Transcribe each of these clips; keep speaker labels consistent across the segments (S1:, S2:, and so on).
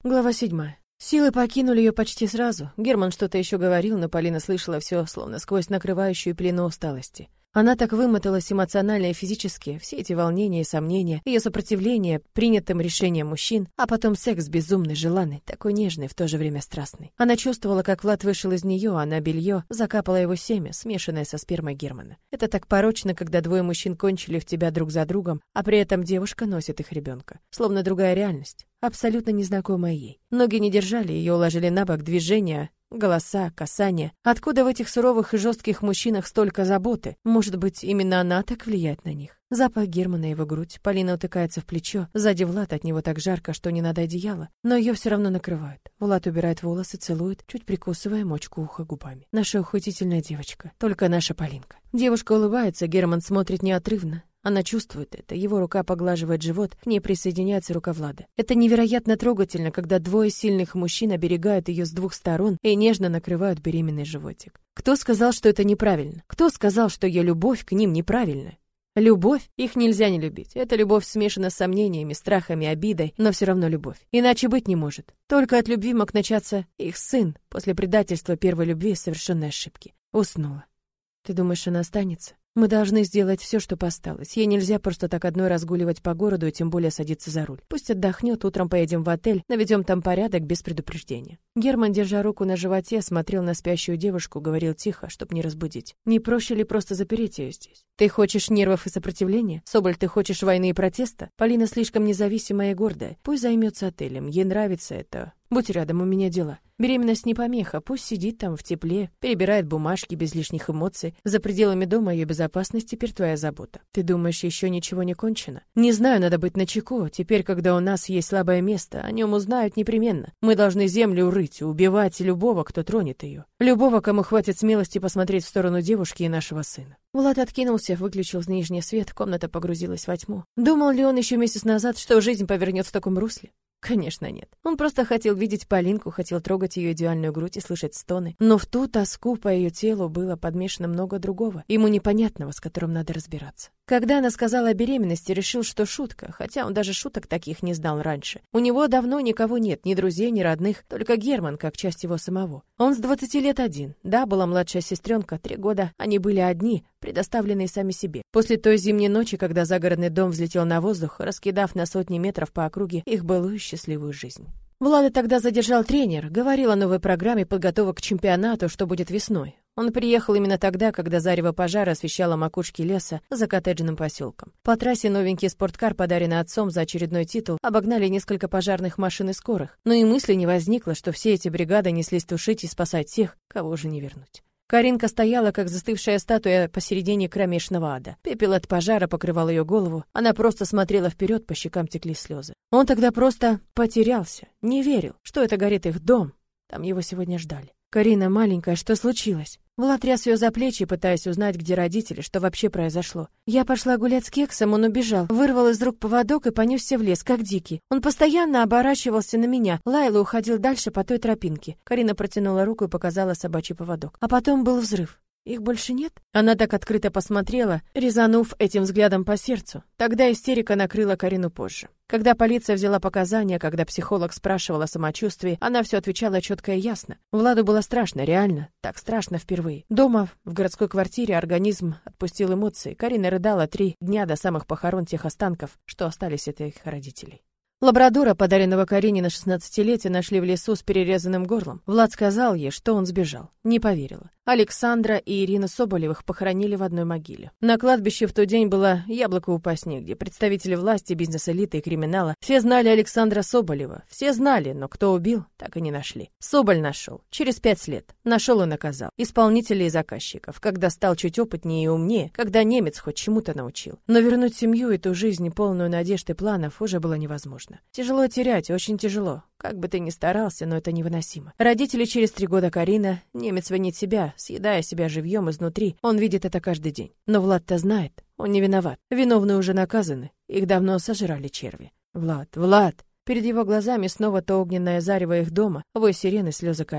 S1: Глава 7. Силы покинули ее почти сразу. Герман что-то еще говорил, но Полина слышала все, словно сквозь накрывающую пелену усталости. Она так вымоталась эмоционально и физически, все эти волнения и сомнения, ее сопротивление принятым решениям мужчин, а потом секс безумный, желанный, такой нежный, в то же время страстный. Она чувствовала, как Влад вышел из нее, а на белье закапало его семя, смешанное со спермой Германа. Это так порочно, когда двое мужчин кончили в тебя друг за другом, а при этом девушка носит их ребенка. Словно другая реальность, абсолютно незнакомая ей. Ноги не держали, ее уложили на бок, движения, голоса, касания. Откуда в этих суровых и жестких мужчинах столько заботы? Может быть, именно она так влияет на них? Запах Германа, его грудь. Полина утыкается в плечо. Сзади Влад, от него так жарко, что не надо одеяла. Но ее все равно накрывают. Влад убирает волосы, целует, чуть прикусывая мочку уха губами. Наша ухватительная девочка. Только наша Полинка. Девушка улыбается, Герман смотрит неотрывно. Она чувствует это. Его рука поглаживает живот, к ней присоединяется рука Влада. Это невероятно трогательно, когда двое сильных мужчин оберегают ее с двух сторон и нежно накрывают беременный животик. Кто сказал, что это неправильно? Кто сказал, что ее любовь к ним неправильная? Любовь? Их нельзя не любить. Эта любовь смешана с сомнениями, страхами, обидой, но все равно любовь. Иначе быть не может. Только от любви мог начаться их сын после предательства первой любви и совершенной ошибки. Уснула. Ты думаешь, она останется? Мы должны сделать все, что осталось. Ей нельзя просто так одной разгуливать по городу и тем более садиться за руль. Пусть отдохнет, утром поедем в отель, наведем там порядок без предупреждения. Герман, держа руку на животе, смотрел на спящую девушку, говорил тихо, чтоб не разбудить. Не проще ли просто запереть ее здесь? Ты хочешь нервов и сопротивления? Соболь, ты хочешь войны и протеста? Полина слишком независимая и гордая. Пусть займется отелем, ей нравится это. Будь рядом, у меня дела. Беременность не помеха, пусть сидит там в тепле, перебирает бумажки без лишних эмоций. За пределами дома ее безопасность теперь твоя забота. Ты думаешь, еще ничего не кончено? Не знаю, надо быть начеку. Теперь, когда у нас есть слабое место, о нем узнают непременно. Мы должны землю рыть, убивать любого, кто тронет ее. Любого, кому хватит смелости посмотреть в сторону девушки и нашего сына. Влад откинулся, выключил нижний свет, комната погрузилась во тьму. Думал ли он еще месяц назад, что жизнь повернет в таком русле? Конечно, нет. Он просто хотел видеть Полинку, хотел трогать ее идеальную грудь и слышать стоны. Но в ту тоску по ее телу было подмешано много другого, ему непонятного, с которым надо разбираться. Когда она сказала о беременности, решил, что шутка, хотя он даже шуток таких не знал раньше. У него давно никого нет, ни друзей, ни родных, только Герман, как часть его самого. Он с 20 лет один. Да, была младшая сестренка, 3 года они были одни, предоставленные сами себе. После той зимней ночи, когда загородный дом взлетел на воздух, раскидав на сотни метров по округе их былую счастливую жизнь. Влада тогда задержал тренер, говорил о новой программе подготовок к чемпионату, что будет весной. Он приехал именно тогда, когда зарево пожара освещало макушки леса за коттеджным поселком. По трассе новенький спорткар, подаренный отцом за очередной титул, обогнали несколько пожарных машин и скорых. Но и мысли не возникло, что все эти бригады неслись тушить и спасать тех, кого уже не вернуть. Каринка стояла, как застывшая статуя посередине кромешного ада. Пепел от пожара покрывал ее голову. Она просто смотрела вперед, по щекам текли слезы. Он тогда просто потерялся, не верил, что это горит их дом. Там его сегодня ждали. «Карина, маленькая, что случилось?» Влад тряс ее за плечи, пытаясь узнать, где родители, что вообще произошло. Я пошла гулять с Кексом, он убежал, вырвал из рук поводок и понесся в лес, как дикий. Он постоянно оборачивался на меня, лаял и уходил дальше по той тропинке. Карина протянула руку и показала собачий поводок. А потом был взрыв. Их больше нет? Она так открыто посмотрела, резанув этим взглядом по сердцу. Тогда истерика накрыла Карину позже. Когда полиция взяла показания, когда психолог спрашивал о самочувствии, она все отвечала четко и ясно. Владу было страшно, реально, так страшно впервые. Дома, в городской квартире, организм отпустил эмоции. Карина рыдала 3 дня до самых похорон тех останков, что остались от их родителей. Лабрадора, подаренного Карине на 16-летие, нашли в лесу с перерезанным горлом. Влад сказал ей, что он сбежал. Не поверила. Александра и Ирина Соболевых похоронили в одной могиле. На кладбище в тот день было яблоко упасть негде. Представители власти, бизнес-элиты и криминала. Все знали Александра Соболева. Все знали, но кто убил, так и не нашли. Соболь нашел. Через 5 лет. Нашел и наказал. Исполнителей и заказчиков. Когда стал чуть опытнее и умнее. Когда немец хоть чему-то научил. Но вернуть семью и ту жизнь, полную надежд и планов, уже было невозможно. Тяжело терять, очень тяжело. Как бы ты ни старался, но это невыносимо. Родители через 3 года Карина. Немец винит себя, съедая себя живьем изнутри. Он видит это каждый день. Но Влад-то знает. Он не виноват. Виновные уже наказаны. Их давно сожрали черви. Влад, Влад! Перед его глазами снова то огненное зарево их дома, вой сирены, слезы Карины.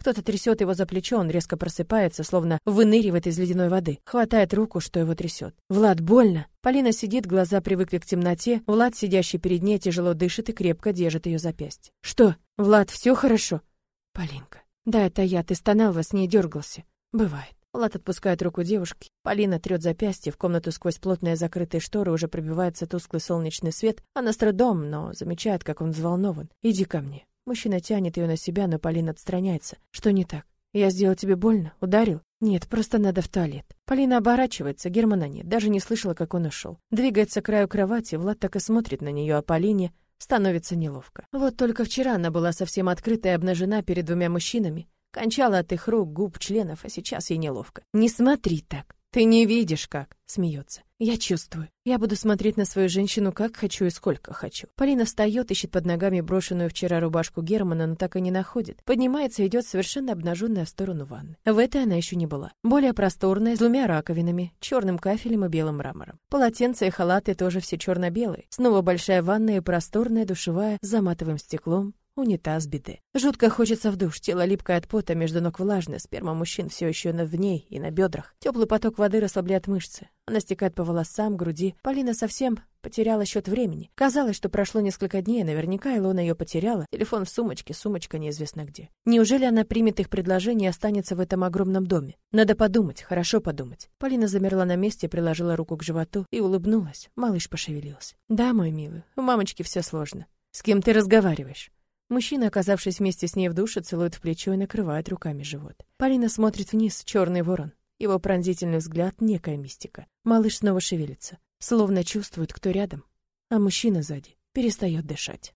S1: Кто-то трясет его за плечо, он резко просыпается, словно выныривает из ледяной воды. Хватает руку, что его трясет. «Влад, больно!» Полина сидит, глаза привыкли к темноте. Влад, сидящий перед ней, тяжело дышит и крепко держит ее запястье. «Что? Влад, все хорошо?» «Полинка». «Да, это я, ты стонал во сне и дергался». «Бывает». Влад отпускает руку девушки. Полина трет запястье, в комнату сквозь плотные закрытые шторы уже пробивается тусклый солнечный свет. Она с трудом, но замечает, как он взволнован. «Иди ко мне». Мужчина тянет ее на себя, но Полина отстраняется. «Что не так? Я сделал тебе больно? Ударил?» «Нет, просто надо в туалет». Полина оборачивается, Германа нет, даже не слышала, как он ушел. Двигается к краю кровати, Влад так и смотрит на нее, а Полине становится неловко. Вот только вчера она была совсем открыта и обнажена перед двумя мужчинами. Кончала от их рук, губ, членов, а сейчас ей неловко. «Не смотри так. Ты не видишь, как...» — смеется. «Я чувствую. Я буду смотреть на свою женщину, как хочу и сколько хочу». Полина встает, ищет под ногами брошенную вчера рубашку Германа, но так и не находит. Поднимается и идет совершенно обнаженная в сторону ванны. В этой она еще не была. Более просторная, с двумя раковинами, черным кафелем и белым мрамором. Полотенца и халаты тоже все черно-белые. Снова большая ванная и просторная душевая с заматовым стеклом. Унитаз, биде. Жутко хочется в душ, тело липкое от пота, между ног влажное, сперма мужчин все еще в ней и на бедрах. Теплый поток воды расслабляет мышцы. Она стекает по волосам, груди. Полина совсем потеряла счет времени. Казалось, что прошло несколько дней, наверняка Илона ее потеряла. Телефон в сумочке, сумочка неизвестно где. Неужели она примет их предложение и останется в этом огромном доме? Надо подумать, хорошо подумать. Полина замерла на месте, приложила руку к животу и улыбнулась. Малыш пошевелился. «Да, мой милый, у мамочки все сложно. С кем ты разговариваешь?» Мужчина, оказавшись вместе с ней в душе, целует в плечо и накрывает руками живот. Полина смотрит вниз, черный ворон. Его пронзительный взгляд — некая мистика. Малыш снова шевелится, словно чувствует, кто рядом, а мужчина сзади перестает дышать.